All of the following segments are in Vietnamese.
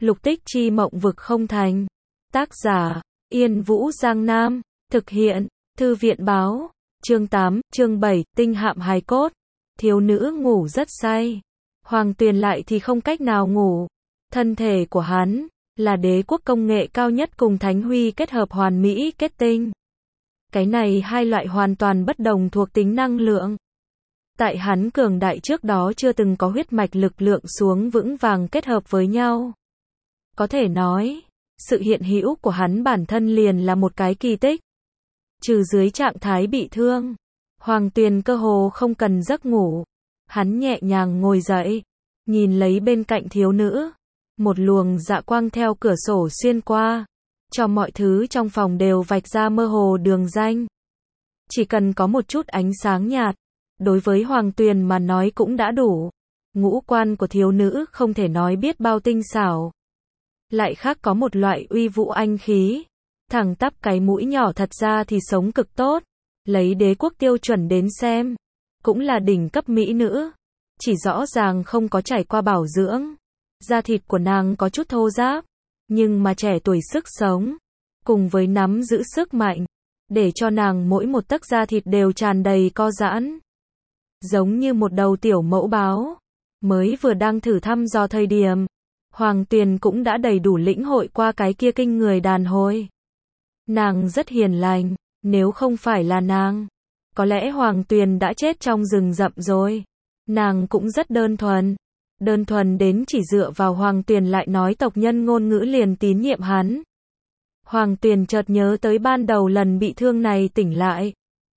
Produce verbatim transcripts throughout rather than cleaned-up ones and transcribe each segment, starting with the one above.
Lục tích chi mộng vực không thành. Tác giả, Yên Vũ Giang Nam. Thực hiện, Thư viện Báo. Chương tám, chương bảy, tinh hạm hài cốt. Thiếu nữ ngủ rất say. Hoàng Tuyền lại thì không cách nào ngủ. Thân thể của hắn là đế quốc công nghệ cao nhất cùng Thánh Huy kết hợp hoàn mỹ kết tinh. Cái này hai loại hoàn toàn bất đồng thuộc tính năng lượng. Tại hắn cường đại trước đó chưa từng có huyết mạch lực lượng xuống vững vàng kết hợp với nhau. Có thể nói, sự hiện hữu của hắn bản thân liền là một cái kỳ tích. Trừ dưới trạng thái bị thương, Hoàng Tuyền cơ hồ không cần giấc ngủ. Hắn nhẹ nhàng ngồi dậy, nhìn lấy bên cạnh thiếu nữ. Một luồng dạ quang theo cửa sổ xuyên qua, cho mọi thứ trong phòng đều vạch ra mơ hồ đường ranh. Chỉ cần có một chút ánh sáng nhạt, đối với Hoàng Tuyền mà nói cũng đã đủ. Ngũ quan của thiếu nữ không thể nói biết bao tinh xảo. Lại khác có một loại uy vũ anh khí. Thẳng tắp cái mũi nhỏ thật ra thì sống cực tốt. Lấy đế quốc tiêu chuẩn đến xem, cũng là đỉnh cấp mỹ nữ. Chỉ rõ ràng không có trải qua bảo dưỡng. Da thịt của nàng có chút thô ráp, nhưng mà trẻ tuổi sức sống, cùng với nắm giữ sức mạnh, để cho nàng mỗi một tấc da thịt đều tràn đầy co giãn. Giống như một đầu tiểu mẫu báo, mới vừa đang thử thăm dò thời điểm, Hoàng Tuyền cũng đã đầy đủ lĩnh hội qua cái kia kinh người đàn hồi. Nàng rất hiền lành, nếu không phải là nàng, có lẽ Hoàng Tuyền đã chết trong rừng rậm rồi. Nàng cũng rất đơn thuần. Đơn thuần đến chỉ dựa vào Hoàng Tuyền lại nói tộc nhân ngôn ngữ liền tín nhiệm hắn. Hoàng Tuyền chợt nhớ tới ban đầu lần bị thương này tỉnh lại.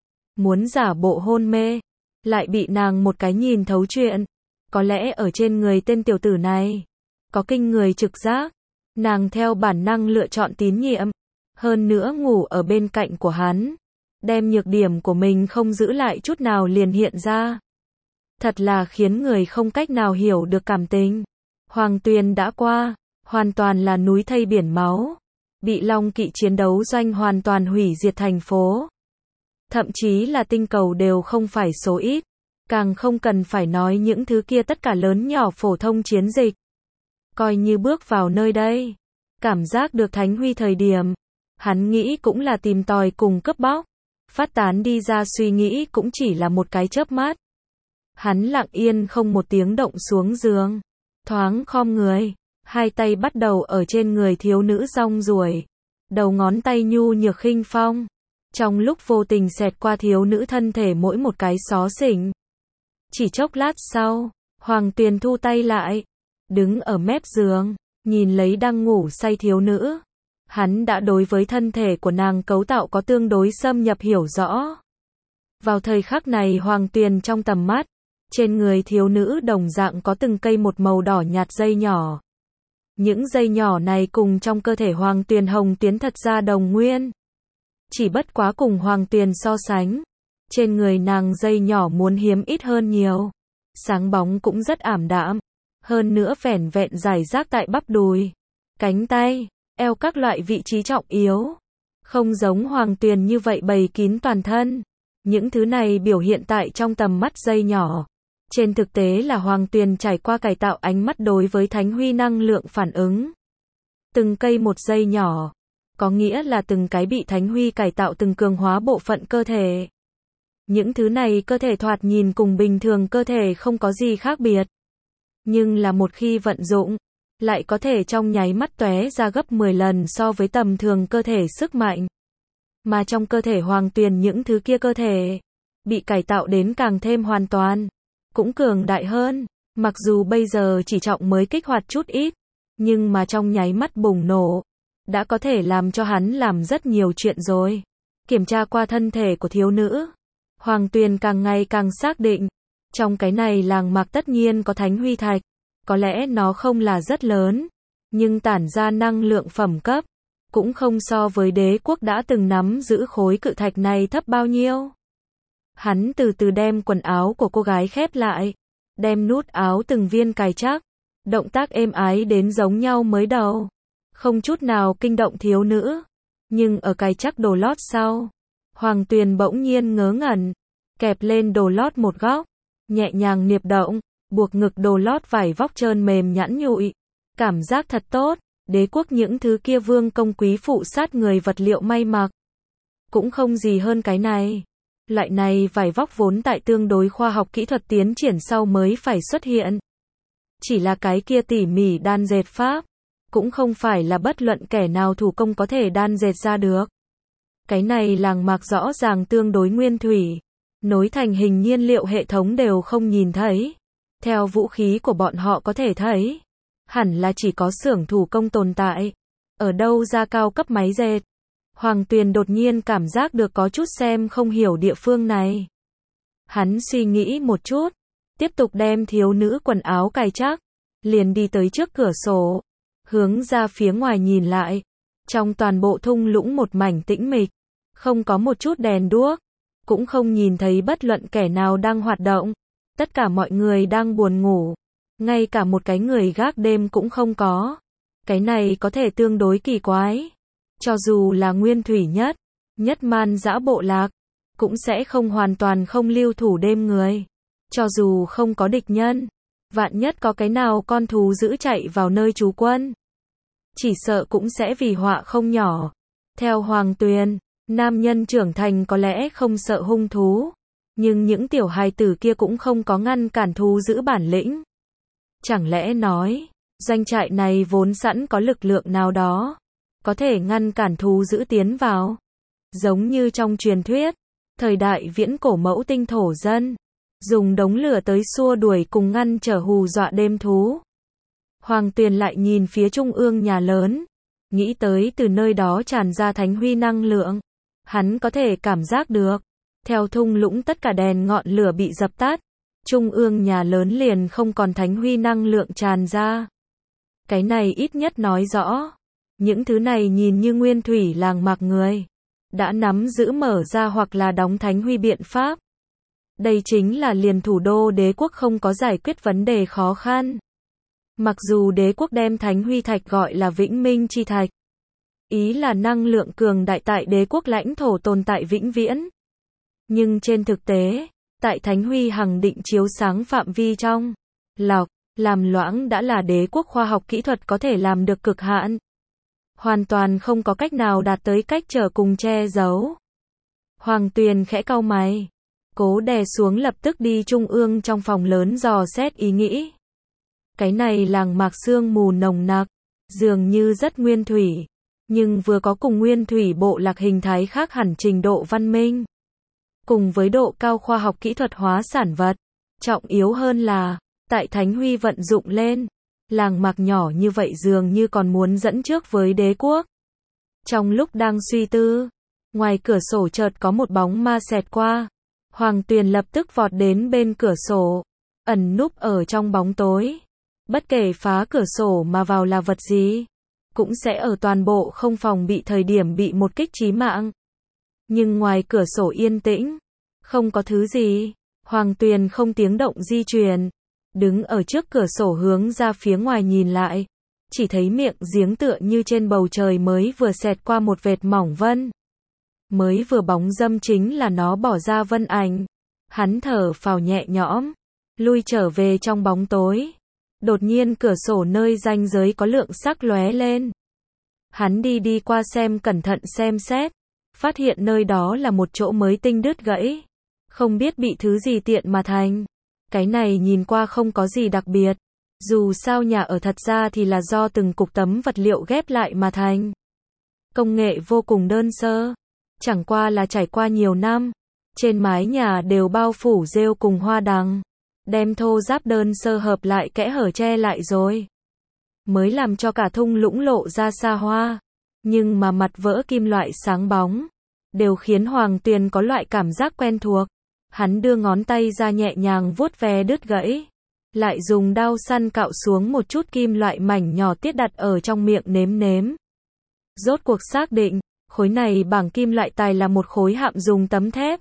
Muốn giả bộ hôn mê, lại bị nàng một cái nhìn thấu chuyện. Có lẽ ở trên người tên tiểu tử này, có kinh người trực giác. Nàng theo bản năng lựa chọn tín nhiệm. Hơn nữa ngủ ở bên cạnh của hắn. Đem nhược điểm của mình không giữ lại chút nào liền hiện ra. Thật là khiến người không cách nào hiểu được cảm tình. Hoàng Tuyền đã qua, hoàn toàn là núi thây biển máu. Bị Long Kỵ chiến đấu doanh hoàn toàn hủy diệt thành phố. Thậm chí là tinh cầu đều không phải số ít. Càng không cần phải nói những thứ kia tất cả lớn nhỏ phổ thông chiến dịch. Coi như bước vào nơi đây. Cảm giác được Thánh Huy thời điểm. Hắn nghĩ cũng là tìm tòi cùng cướp bóc. Phát tán đi ra suy nghĩ cũng chỉ là một cái chớp mắt. Hắn lặng yên không một tiếng động xuống giường. Thoáng khom người. Hai tay bắt đầu ở trên người thiếu nữ rong ruổi. Đầu ngón tay nhu nhược khinh phong. Trong lúc vô tình xẹt qua thiếu nữ thân thể mỗi một cái xó xỉnh. Chỉ chốc lát sau, Hoàng Tuyền thu tay lại. Đứng ở mép giường, nhìn lấy đang ngủ say thiếu nữ. Hắn đã đối với thân thể của nàng cấu tạo có tương đối xâm nhập hiểu rõ. Vào thời khắc này Hoàng Tuyền trong tầm mắt. Trên người thiếu nữ đồng dạng có từng cây một màu đỏ nhạt dây nhỏ. Những dây nhỏ này cùng trong cơ thể Hoàng Tuyền hồng tuyến thật ra đồng nguyên. Chỉ bất quá cùng Hoàng Tuyền so sánh. Trên người nàng dây nhỏ muốn hiếm ít hơn nhiều. Sáng bóng cũng rất ảm đạm. Hơn nữa vẻn vẹn rải rác tại bắp đùi, cánh tay, eo các loại vị trí trọng yếu. Không giống Hoàng Tuyền như vậy bày kín toàn thân. Những thứ này biểu hiện tại trong tầm mắt dây nhỏ. Trên thực tế là Hoàng Tuyền trải qua cải tạo ánh mắt đối với Thánh Huy năng lượng phản ứng. Từng cây một dây nhỏ, có nghĩa là từng cái bị Thánh Huy cải tạo từng cường hóa bộ phận cơ thể. Những thứ này cơ thể thoạt nhìn cùng bình thường cơ thể không có gì khác biệt. Nhưng là một khi vận dụng, lại có thể trong nháy mắt tóe ra gấp mười lần so với tầm thường cơ thể sức mạnh. Mà trong cơ thể Hoàng Tuyền những thứ kia cơ thể, bị cải tạo đến càng thêm hoàn toàn. Cũng cường đại hơn, mặc dù bây giờ chỉ trọng mới kích hoạt chút ít, nhưng mà trong nháy mắt bùng nổ, đã có thể làm cho hắn làm rất nhiều chuyện rồi. Kiểm tra qua thân thể của thiếu nữ, Hoàng Tuyền càng ngày càng xác định, trong cái này làng mạc tất nhiên có Thánh Huy thạch, có lẽ nó không là rất lớn, nhưng tản ra năng lượng phẩm cấp, cũng không so với đế quốc đã từng nắm giữ khối cự thạch này thấp bao nhiêu. Hắn từ từ đem quần áo của cô gái khép lại, đem nút áo từng viên cài chắc, động tác êm ái đến giống nhau mới đầu, không chút nào kinh động thiếu nữ. Nhưng ở cài chắc đồ lót sau, Hoàng Tuyền bỗng nhiên ngớ ngẩn, kẹp lên đồ lót một góc, nhẹ nhàng niệp động, buộc ngực đồ lót vải vóc trơn mềm nhẵn nhụi, Cảm giác thật tốt, đế quốc những thứ kia vương công quý phụ sát người vật liệu may mặc. Cũng không gì hơn cái này. Loại này vải vóc vốn tại tương đối khoa học kỹ thuật tiến triển sau mới phải xuất hiện. Chỉ là cái kia tỉ mỉ đan dệt pháp, cũng không phải là bất luận kẻ nào thủ công có thể đan dệt ra được. Cái này làng mạc rõ ràng tương đối nguyên thủy, nối thành hình nhiên liệu hệ thống đều không nhìn thấy. Theo vũ khí của bọn họ có thể thấy, hẳn là chỉ có xưởng thủ công tồn tại. Ở đâu ra cao cấp máy dệt? Hoàng Tuyền đột nhiên cảm giác được có chút xem không hiểu địa phương này. Hắn suy nghĩ một chút, tiếp tục đem thiếu nữ quần áo cài chắc, liền đi tới trước cửa sổ, hướng ra phía ngoài nhìn lại. Trong toàn bộ thung lũng một mảnh tĩnh mịch, không có một chút đèn đuốc, cũng không nhìn thấy bất luận kẻ nào đang hoạt động. Tất cả mọi người đang buồn ngủ, ngay cả một cái người gác đêm cũng không có. Cái này có thể tương đối kỳ quái. Cho dù là nguyên thủy nhất, nhất man dã bộ lạc, cũng sẽ không hoàn toàn không lưu thủ đêm người. Cho dù không có địch nhân, vạn nhất có cái nào con thú dữ chạy vào nơi trú quân, chỉ sợ cũng sẽ vì họa không nhỏ. Theo Hoàng Tuyền, nam nhân trưởng thành có lẽ không sợ hung thú, nhưng những tiểu hài tử kia cũng không có ngăn cản thú dữ bản lĩnh. Chẳng lẽ nói, doanh trại này vốn sẵn có lực lượng nào đó, có thể ngăn cản thú dữ tiến vào. Giống như trong truyền thuyết, thời đại viễn cổ mẫu tinh thổ dân, dùng đống lửa tới xua đuổi cùng ngăn trở hù dọa đêm thú. Hoàng Tuyền lại nhìn phía trung ương nhà lớn, nghĩ tới từ nơi đó tràn ra thánh huy năng lượng. Hắn có thể cảm giác được, theo thung lũng tất cả đèn ngọn lửa bị dập tắt, trung ương nhà lớn liền không còn thánh huy năng lượng tràn ra. Cái này ít nhất nói rõ, những thứ này nhìn như nguyên thủy làng mạc người, đã nắm giữ mở ra hoặc là đóng thánh huy biện pháp. Đây chính là liền thủ đô đế quốc không có giải quyết vấn đề khó khăn. Mặc dù đế quốc đem thánh huy thạch gọi là vĩnh minh chi thạch, ý là năng lượng cường đại tại đế quốc lãnh thổ tồn tại vĩnh viễn. Nhưng trên thực tế, tại thánh huy hằng định chiếu sáng phạm vi trong, lọc, làm loãng đã là đế quốc khoa học kỹ thuật có thể làm được cực hạn. Hoàn toàn không có cách nào đạt tới cách trở cùng che giấu. Hoàng Tuyền khẽ cau mày, cố đè xuống lập tức đi trung ương trong phòng lớn dò xét ý nghĩ. Cái này làng mạc sương mù nồng nặc, dường như rất nguyên thủy, nhưng vừa có cùng nguyên thủy bộ lạc hình thái khác hẳn trình độ văn minh. Cùng với độ cao khoa học kỹ thuật hóa sản vật, trọng yếu hơn là, tại thánh huy vận dụng lên, làng mạc nhỏ như vậy dường như còn muốn dẫn trước với đế quốc. Trong lúc đang suy tư, ngoài cửa sổ chợt có một bóng ma xẹt qua. Hoàng Tuyền lập tức vọt đến bên cửa sổ, ẩn núp ở trong bóng tối. Bất kể phá cửa sổ mà vào là vật gì, cũng sẽ ở toàn bộ không phòng bị thời điểm bị một kích chí mạng. Nhưng ngoài cửa sổ yên tĩnh, không có thứ gì. Hoàng Tuyền không tiếng động di chuyển, đứng ở trước cửa sổ hướng ra phía ngoài nhìn lại, chỉ thấy miệng giếng tựa như trên bầu trời mới vừa xẹt qua một vệt mỏng vân. Mới vừa bóng dâm chính là nó bỏ ra vân ảnh. Hắn thở phào nhẹ nhõm, lui trở về trong bóng tối. Đột nhiên cửa sổ nơi ranh giới có lượng sắc lóe lên. Hắn đi đi qua xem cẩn thận xem xét, phát hiện nơi đó là một chỗ mới tinh đứt gãy. Không biết bị thứ gì tiện mà thành. Cái này nhìn qua không có gì đặc biệt. Dù sao nhà ở thật ra thì là do từng cục tấm vật liệu ghép lại mà thành. Công nghệ vô cùng đơn sơ. Chẳng qua là trải qua nhiều năm. Trên mái nhà đều bao phủ rêu cùng hoa đằng. Đem thô ráp đơn sơ hợp lại kẽ hở che lại rồi. Mới làm cho cả thung lũng lộ ra xa hoa. Nhưng mà mặt vỡ kim loại sáng bóng. Đều khiến Hoàng Tuyền có loại cảm giác quen thuộc. Hắn đưa ngón tay ra nhẹ nhàng vuốt ve đứt gãy. Lại dùng đao săn cạo xuống một chút kim loại mảnh nhỏ tiết đặt ở trong miệng nếm nếm. Rốt cuộc xác định, khối này bảng kim loại tài là một khối hạm dùng tấm thép.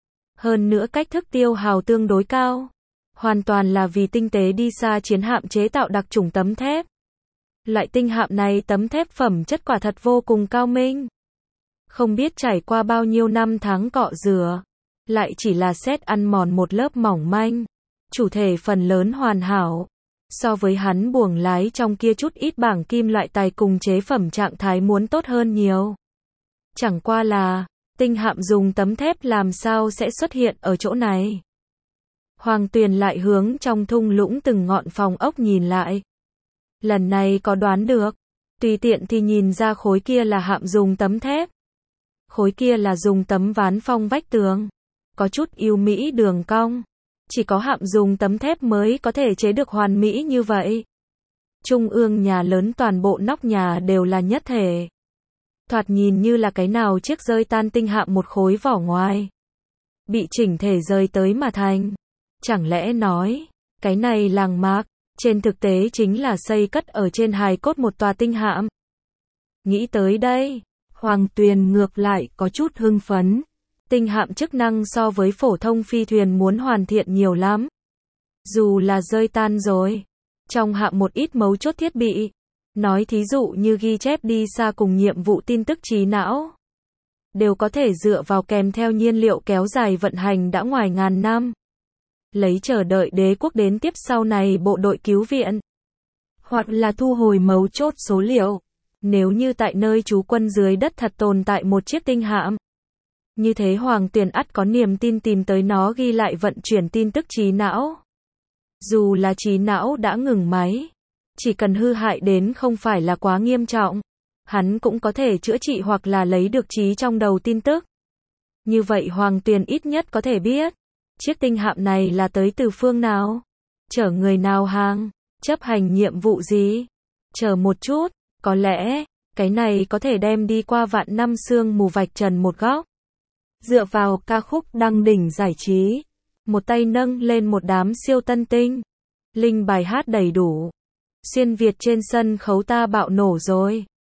Hơn nữa cách thức tiêu hao tương đối cao. Hoàn toàn là vì tinh tế đi xa chiến hạm chế tạo đặc chủng tấm thép. Loại tinh hạm này tấm thép phẩm chất quả thật vô cùng cao minh. Không biết trải qua bao nhiêu năm tháng cọ rửa, lại chỉ là sét ăn mòn một lớp mỏng manh. Chủ thể phần lớn hoàn hảo. So với hắn buồng lái trong kia chút ít bảng kim loại tài cùng chế phẩm trạng thái muốn tốt hơn nhiều. Chẳng qua là, tinh hạm dùng tấm thép làm sao sẽ xuất hiện ở chỗ này. Hoàng Tuyền lại hướng trong thung lũng từng ngọn phòng ốc nhìn lại. Lần này có đoán được, tùy tiện thì nhìn ra khối kia là hạm dùng tấm thép. Khối kia là dùng tấm ván phong vách tường. Có chút yêu mỹ đường cong. Chỉ có hạm dùng tấm thép mới có thể chế được hoàn mỹ như vậy. Trung ương nhà lớn toàn bộ nóc nhà đều là nhất thể. Thoạt nhìn như là cái nào chiếc rơi tan tinh hạm một khối vỏ ngoài. Bị chỉnh thể rơi tới mà thành. Chẳng lẽ nói, cái này làng mạc, trên thực tế chính là xây cất ở trên hài cốt một tòa tinh hạm. Nghĩ tới đây, Hoàng Tuyền ngược lại có chút hưng phấn. Tinh hạm chức năng so với phổ thông phi thuyền muốn hoàn thiện nhiều lắm. Dù là rơi tan rồi, trong hạm một ít mấu chốt thiết bị, nói thí dụ như ghi chép đi xa cùng nhiệm vụ tin tức trí não, đều có thể dựa vào kèm theo nhiên liệu kéo dài vận hành đã ngoài ngàn năm. Lấy chờ đợi đế quốc đến tiếp sau này bộ đội cứu viện, hoặc là thu hồi mấu chốt số liệu. Nếu như tại nơi trú quân dưới đất thật tồn tại một chiếc tinh hạm, như thế Hoàng Tuyền ắt có niềm tin tìm tới nó ghi lại vận chuyển tin tức trí não. Dù là trí não đã ngừng máy, chỉ cần hư hại đến không phải là quá nghiêm trọng, hắn cũng có thể chữa trị hoặc là lấy được trí trong đầu tin tức. Như vậy Hoàng Tuyền ít nhất có thể biết, chiếc tinh hạm này là tới từ phương nào, chở người nào hàng, chấp hành nhiệm vụ gì. Chờ một chút, có lẽ, cái này có thể đem đi qua vạn năm sương mù vạch trần một góc. Dựa vào ca khúc đăng đỉnh giải trí, một tay nâng lên một đám siêu tân tinh. Linh bài hát đầy đủ. Xuyên Việt trên sân khấu ta bạo nổ rồi.